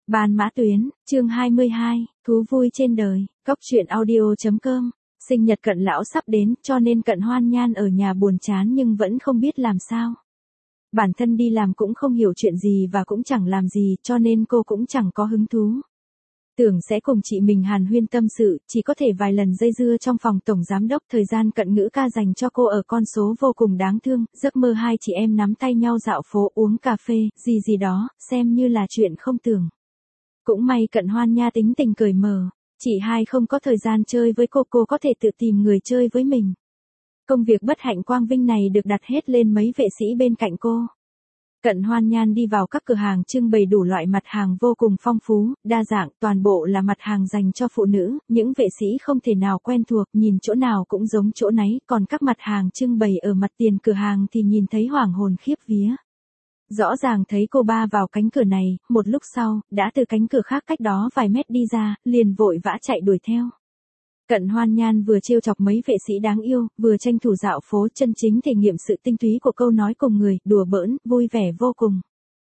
Ban Mã Tuyến, chương 22, thú vui trên đời, Cóc truyện audio.com. Sinh nhật Cận lão sắp đến, cho nên Cận Hoan Nhan ở nhà buồn chán nhưng vẫn không biết làm sao. Bản thân đi làm cũng không hiểu chuyện gì và cũng chẳng làm gì, cho nên cô cũng chẳng có hứng thú. Tưởng sẽ cùng chị mình hàn huyên tâm sự, chỉ có thể vài lần dây dưa trong phòng tổng giám đốc. Thời gian Cận Ngữ ca dành cho cô ở con số vô cùng đáng thương, giấc mơ hai chị em nắm tay nhau dạo phố uống cà phê, gì đó, xem như là chuyện không tưởng. Cũng may Cận Hoan Nha tính tình cởi mở, chị hai không có thời gian chơi với cô có thể tự tìm người chơi với mình. Công việc bất hạnh quang vinh này được đặt hết lên mấy vệ sĩ bên cạnh cô. Cận Hoan Nhan đi vào các cửa hàng trưng bày đủ loại mặt hàng vô cùng phong phú, đa dạng, toàn bộ là mặt hàng dành cho phụ nữ, những vệ sĩ không thể nào quen thuộc, nhìn chỗ nào cũng giống chỗ nấy, còn các mặt hàng trưng bày ở mặt tiền cửa hàng thì nhìn thấy hoảng hồn khiếp vía. Rõ ràng thấy cô ba vào cánh cửa này, một lúc sau, đã từ cánh cửa khác cách đó vài mét đi ra, liền vội vã chạy đuổi theo. Cận Hoan Nhan vừa trêu chọc mấy vệ sĩ đáng yêu, vừa tranh thủ dạo phố, chân chính thể nghiệm sự tinh túy của câu nói cùng người, đùa bỡn, vui vẻ vô cùng.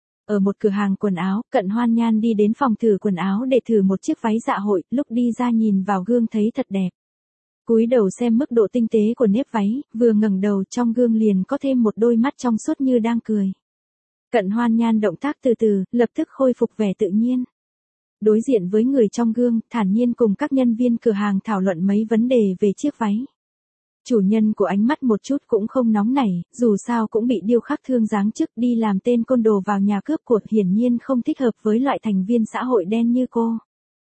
Ở một cửa hàng quần áo, Cận Hoan Nhan đi đến phòng thử quần áo để thử một chiếc váy dạ hội, lúc đi ra nhìn vào gương thấy thật đẹp. Cúi đầu xem mức độ tinh tế của nếp váy, vừa ngẩng đầu trong gương liền có thêm một đôi mắt trong suốt như đang cười. Cận Hoan Nhan động tác từ từ, lập tức khôi phục vẻ tự nhiên. Đối diện với người trong gương, thản nhiên cùng các nhân viên cửa hàng thảo luận mấy vấn đề về chiếc váy. Chủ nhân của ánh mắt một chút cũng không nóng nảy, dù sao cũng bị điêu khắc thương dáng chức đi làm tên côn đồ vào nhà cướp của, hiển nhiên không thích hợp với loại thành viên xã hội đen như cô.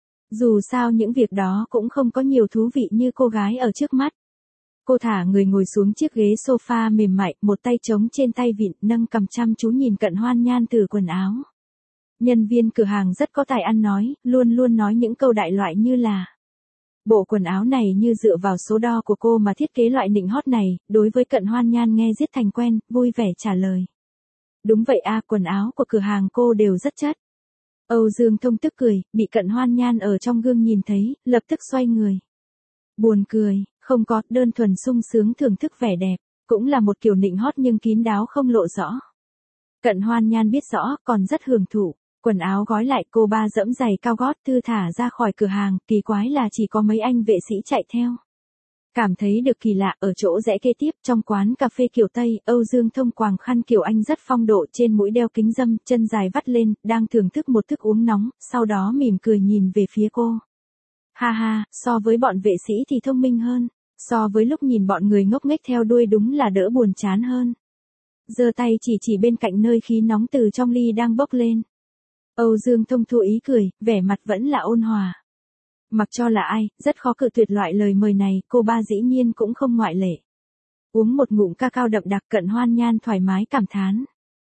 Dù sao những việc đó cũng không có nhiều thú vị như cô gái ở trước mắt. Cô thả người ngồi xuống chiếc ghế sofa mềm mại, một tay trống trên tay vịn, nâng cằm chăm chú nhìn Cận Hoan Nhan thử quần áo. Nhân viên cửa hàng rất có tài ăn nói, luôn luôn nói những câu đại loại như là: bộ quần áo này như dựa vào số đo của cô mà thiết kế loại nịnh hót này. Đối với Cận Hoan Nhan nghe giết thành quen, vui vẻ trả lời: đúng vậy a, quần áo của cửa hàng cô đều rất chất. Âu Dương Thông tức cười, bị Cận Hoan Nhan ở trong gương nhìn thấy, lập tức xoay người. Buồn cười, không có, đơn thuần sung sướng thưởng thức vẻ đẹp, cũng là một kiểu nịnh hót nhưng kín đáo không lộ rõ. Cận Hoan Nhan biết rõ, còn rất hưởng thụ. Quần áo gói lại, cô ba dẫm giày cao gót thư thả ra khỏi cửa hàng, kỳ quái là chỉ có mấy anh vệ sĩ chạy theo. Cảm thấy được kỳ lạ, ở chỗ rẽ kế tiếp trong quán cà phê kiểu Tây, Âu Dương Thông quàng khăn kiểu Anh rất phong độ, trên mũi đeo kính râm, chân dài vắt lên, đang thưởng thức một thức uống nóng, sau đó mỉm cười nhìn về phía cô. Ha ha, so với bọn vệ sĩ thì thông minh hơn, so với lúc nhìn bọn người ngốc nghếch theo đuôi đúng là đỡ buồn chán hơn. Giơ tay chỉ bên cạnh nơi khí nóng từ trong ly đang bốc lên. Âu Dương Thông thu ý cười, vẻ mặt vẫn là ôn hòa. Mặc cho là ai, rất khó cự tuyệt loại lời mời này, cô ba dĩ nhiên cũng không ngoại lệ. Uống một ngụm cacao đậm đặc, Cận Hoan Nhan thoải mái cảm thán.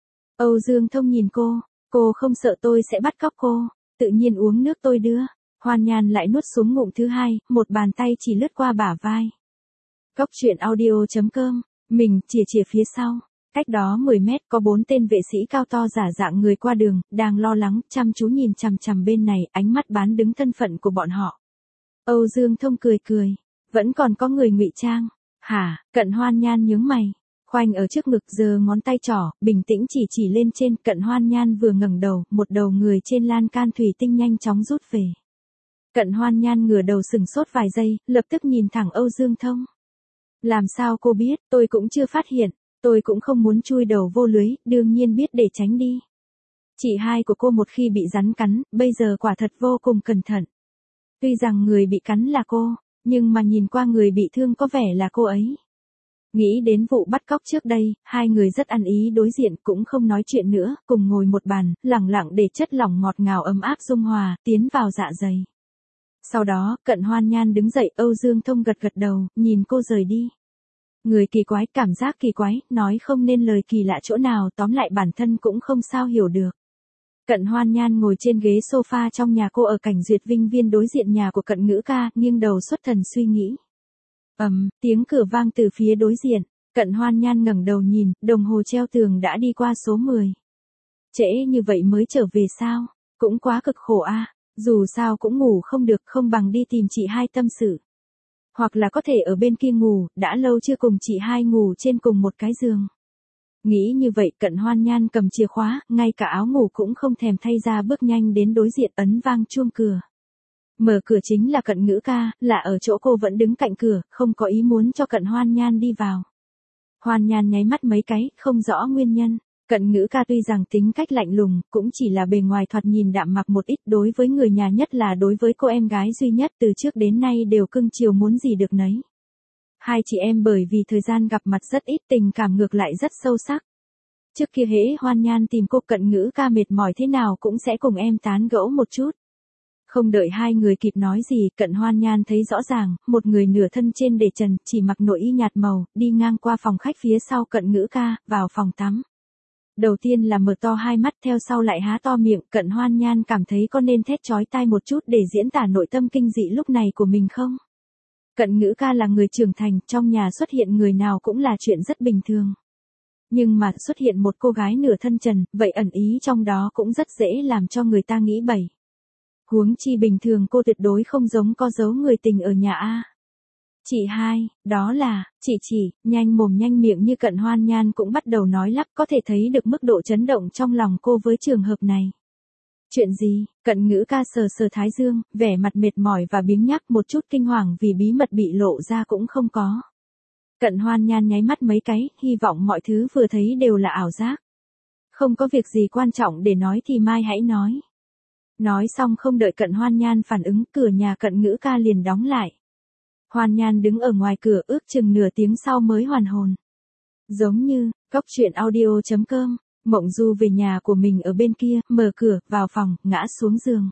Âu Dương Thông nhìn cô không sợ tôi sẽ bắt cóc cô, tự nhiên uống nước tôi đưa. Hoan Nhan lại nuốt xuống ngụm thứ hai, một bàn tay chỉ lướt qua bả vai. Cóc truyện audio.com, mình chìa phía sau. Cách đó 10 mét có 4 tên vệ sĩ cao to giả dạng người qua đường, đang lo lắng, chăm chú nhìn chằm chằm bên này, ánh mắt bán đứng thân phận của bọn họ. Âu Dương Thông cười, vẫn còn có người ngụy trang. Hả? Cận Hoan Nhan nhướng mày, khoanh ở trước ngực, giơ ngón tay trỏ, bình tĩnh chỉ lên trên. Cận Hoan Nhan vừa ngẩng đầu, một đầu người trên lan can thủy tinh nhanh chóng rút về. Cận Hoan Nhan ngửa đầu sừng sốt vài giây, lập tức nhìn thẳng Âu Dương Thông. Làm sao cô biết, tôi cũng chưa phát hiện. Tôi cũng không muốn chui đầu vô lưới, đương nhiên biết để tránh đi. Chị hai của cô một khi bị rắn cắn, bây giờ quả thật vô cùng cẩn thận. Tuy rằng người bị cắn là cô, nhưng mà nhìn qua người bị thương có vẻ là cô ấy. Nghĩ đến vụ bắt cóc trước đây, hai người rất ăn ý đối diện, cũng không nói chuyện nữa, cùng ngồi một bàn, lẳng lặng để chất lỏng ngọt ngào ấm áp dung hòa, tiến vào dạ dày. Sau đó, Cận Hoan Nhan đứng dậy, Âu Dương Thông gật đầu, nhìn cô rời đi. Người kỳ quái, cảm giác kỳ quái, nói không nên lời kỳ lạ chỗ nào, tóm lại bản thân cũng không sao hiểu được. Cận Hoan Nhan ngồi trên ghế sofa trong nhà cô ở cảnh Duyệt Vinh Viên đối diện nhà của Cận Ngữ ca, nghiêng đầu xuất thần suy nghĩ. Tiếng cửa vang từ phía đối diện, Cận Hoan Nhan ngẩng đầu nhìn, đồng hồ treo tường đã đi qua số 10. Trễ như vậy mới trở về sao? Cũng quá cực khổ a, dù sao cũng ngủ không được, không bằng đi tìm chị hai tâm sự. Hoặc là có thể ở bên kia ngủ, đã lâu chưa cùng chị hai ngủ trên cùng một cái giường. Nghĩ như vậy Cận Hoan Nhan cầm chìa khóa, ngay cả áo ngủ cũng không thèm thay ra bước nhanh đến đối diện ấn vang chuông cửa. Mở cửa chính là Cận Ngữ Ca, là ở chỗ cô vẫn đứng cạnh cửa, không có ý muốn cho Cận Hoan Nhan đi vào. Hoan Nhan nháy mắt mấy cái, không rõ nguyên nhân. Cận Ngữ Ca tuy rằng tính cách lạnh lùng, cũng chỉ là bề ngoài thoạt nhìn đạm mặc một ít, đối với người nhà nhất là đối với cô em gái duy nhất từ trước đến nay đều cưng chiều muốn gì được nấy. Hai chị em bởi vì thời gian gặp mặt rất ít, tình cảm ngược lại rất sâu sắc. Trước kia hễ Hoan Nhan tìm cô, Cận Ngữ Ca mệt mỏi thế nào cũng sẽ cùng em tán gẫu một chút. Không đợi hai người kịp nói gì, Cận Hoan Nhan thấy rõ ràng, một người nửa thân trên để trần, chỉ mặc nội y nhạt màu, đi ngang qua phòng khách phía sau Cận Ngữ Ca, vào phòng tắm. Đầu tiên là mở to hai mắt, theo sau lại há to miệng. Cận Hoan Nhan cảm thấy có nên thét chói tai một chút để diễn tả nội tâm kinh dị lúc này của mình không? Cận Ngữ Ca là người trưởng thành, trong nhà xuất hiện người nào cũng là chuyện rất bình thường. Nhưng mà xuất hiện một cô gái nửa thân trần, vậy ẩn ý trong đó cũng rất dễ làm cho người ta nghĩ bậy. Huống chi bình thường cô tuyệt đối không giống có dấu người tình ở nhà A. Chị hai, đó là, chị, nhanh mồm nhanh miệng như Cận Hoan Nhan cũng bắt đầu nói lắp, có thể thấy được mức độ chấn động trong lòng cô với trường hợp này. Chuyện gì? Cận Ngữ Ca sờ sờ thái dương, vẻ mặt mệt mỏi và biếng nhác, một chút kinh hoàng vì bí mật bị lộ ra cũng không có. Cận Hoan Nhan nháy mắt mấy cái, hy vọng mọi thứ vừa thấy đều là ảo giác. Không có việc gì quan trọng để nói thì mai hãy nói. Nói xong không đợi Cận Hoan Nhan phản ứng, cửa nhà Cận Ngữ Ca liền đóng lại. Hoan Nhan đứng ở ngoài cửa ước chừng nửa tiếng sau mới hoàn hồn. Giống như, Cóc Truyện Audio.com, Mộng Du về nhà của mình ở bên kia, mở cửa, vào phòng, ngã xuống giường.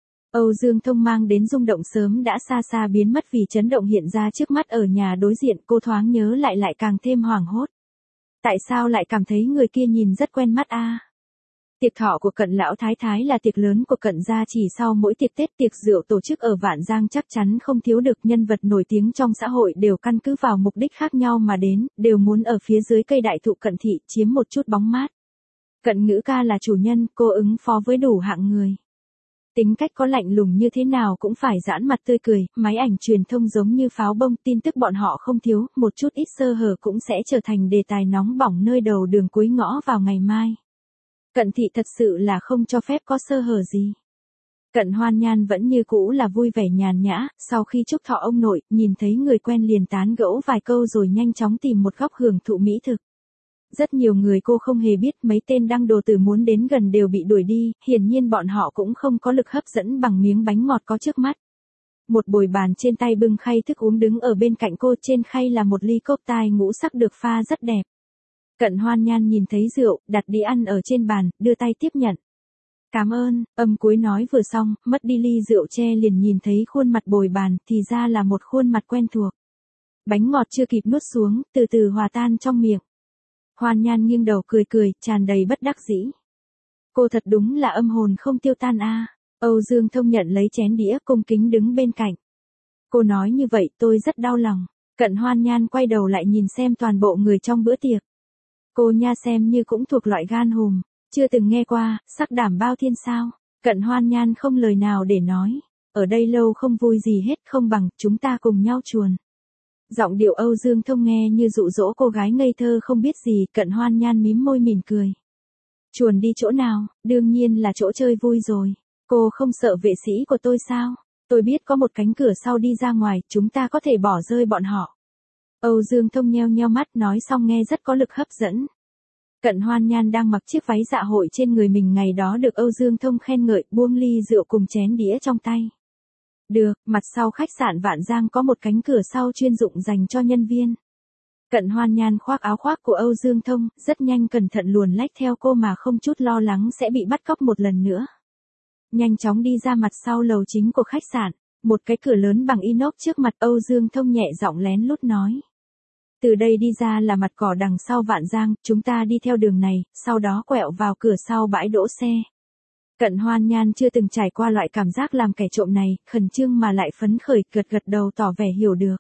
Âu Dương Thông mang đến rung động sớm đã xa xa biến mất vì chấn động hiện ra trước mắt ở nhà đối diện, cô thoáng nhớ lại càng thêm hoảng hốt. Tại sao lại cảm thấy người kia nhìn rất quen mắt a? Tiệc thọ của Cận lão thái thái là tiệc lớn của Cận gia, chỉ sau mỗi tiệc Tết tiệc rượu tổ chức ở Vạn Giang chắc chắn không thiếu được nhân vật nổi tiếng trong xã hội đều căn cứ vào mục đích khác nhau mà đến, đều muốn ở phía dưới cây đại thụ Cận thị chiếm một chút bóng mát. Cận Ngữ Ca là chủ nhân, cô ứng phó với đủ hạng người. Tính cách có lạnh lùng như thế nào cũng phải giãn mặt tươi cười, máy ảnh truyền thông giống như pháo bông, tin tức bọn họ không thiếu, một chút ít sơ hở cũng sẽ trở thành đề tài nóng bỏng nơi đầu đường cuối ngõ vào ngày mai. Cận thị thật sự là không cho phép có sơ hở gì. Cận Hoan Nhan vẫn như cũ là vui vẻ nhàn nhã, sau khi chúc thọ ông nội, nhìn thấy người quen liền tán gẫu vài câu rồi nhanh chóng tìm một góc hưởng thụ mỹ thực. Rất nhiều người cô không hề biết, mấy tên đăng đồ tử muốn đến gần đều bị đuổi đi, hiển nhiên bọn họ cũng không có lực hấp dẫn bằng miếng bánh ngọt có trước mắt. Một bồi bàn trên tay bưng khay thức uống đứng ở bên cạnh cô, trên khay là một ly cốc tai ngũ sắc được pha rất đẹp. Cận Hoan Nhan nhìn thấy rượu, đặt đi ăn ở trên bàn, đưa tay tiếp nhận. Cảm ơn, âm cuối nói vừa xong, mất đi ly rượu che liền nhìn thấy khuôn mặt bồi bàn, thì ra là một khuôn mặt quen thuộc. Bánh ngọt chưa kịp nuốt xuống, từ từ hòa tan trong miệng. Hoan Nhan nghiêng đầu cười, tràn đầy bất đắc dĩ. Cô thật đúng là âm hồn không tiêu tan a. Âu Dương Thông nhận lấy chén đĩa, cung kính đứng bên cạnh. Cô nói như vậy tôi rất đau lòng. Cận Hoan Nhan quay đầu lại nhìn xem toàn bộ người trong bữa tiệc. Cô nha xem như cũng thuộc loại gan hùm, chưa từng nghe qua, sắc đảm bao thiên sao. Cận Hoan Nhan không lời nào để nói. Ở đây lâu không vui gì hết, không bằng chúng ta cùng nhau chuồn. Giọng điệu Âu Dương Thông nghe như dụ dỗ cô gái ngây thơ không biết gì. Cận Hoan Nhan mím môi mỉm cười. Chuồn đi chỗ nào? Đương nhiên là chỗ chơi vui rồi. Cô không sợ vệ sĩ của tôi sao? Tôi biết có một cánh cửa sau đi ra ngoài, chúng ta có thể bỏ rơi bọn họ. Âu Dương Thông nheo nheo mắt, nói xong nghe rất có lực hấp dẫn. Cận Hoan Nhan đang mặc chiếc váy dạ hội trên người mình ngày đó được Âu Dương Thông khen ngợi, buông ly rượu cùng chén đĩa trong tay. Được, mặt sau khách sạn Vạn Giang có một cánh cửa sau chuyên dụng dành cho nhân viên. Cận Hoan Nhan khoác áo khoác của Âu Dương Thông, rất nhanh cẩn thận luồn lách theo cô mà không chút lo lắng sẽ bị bắt cóc một lần nữa. Nhanh chóng đi ra mặt sau lầu chính của khách sạn, một cái cửa lớn bằng inox trước mặt. Âu Dương Thông nhẹ giọng lén lút nói. Từ đây đi ra là mặt cỏ đằng sau Vạn Giang, chúng ta đi theo đường này, sau đó quẹo vào cửa sau bãi đỗ xe. Cận Hoan Nhan chưa từng trải qua loại cảm giác làm kẻ trộm này, khẩn trương mà lại phấn khởi, gật đầu tỏ vẻ hiểu được.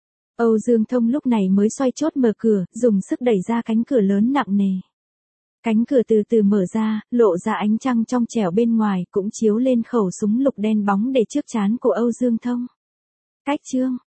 Âu Dương Thông lúc này mới xoay chốt mở cửa, dùng sức đẩy ra cánh cửa lớn nặng nề. Cánh cửa từ từ mở ra, lộ ra ánh trăng trong trẻo bên ngoài, cũng chiếu lên khẩu súng lục đen bóng để trước trán của Âu Dương Thông. Cách chương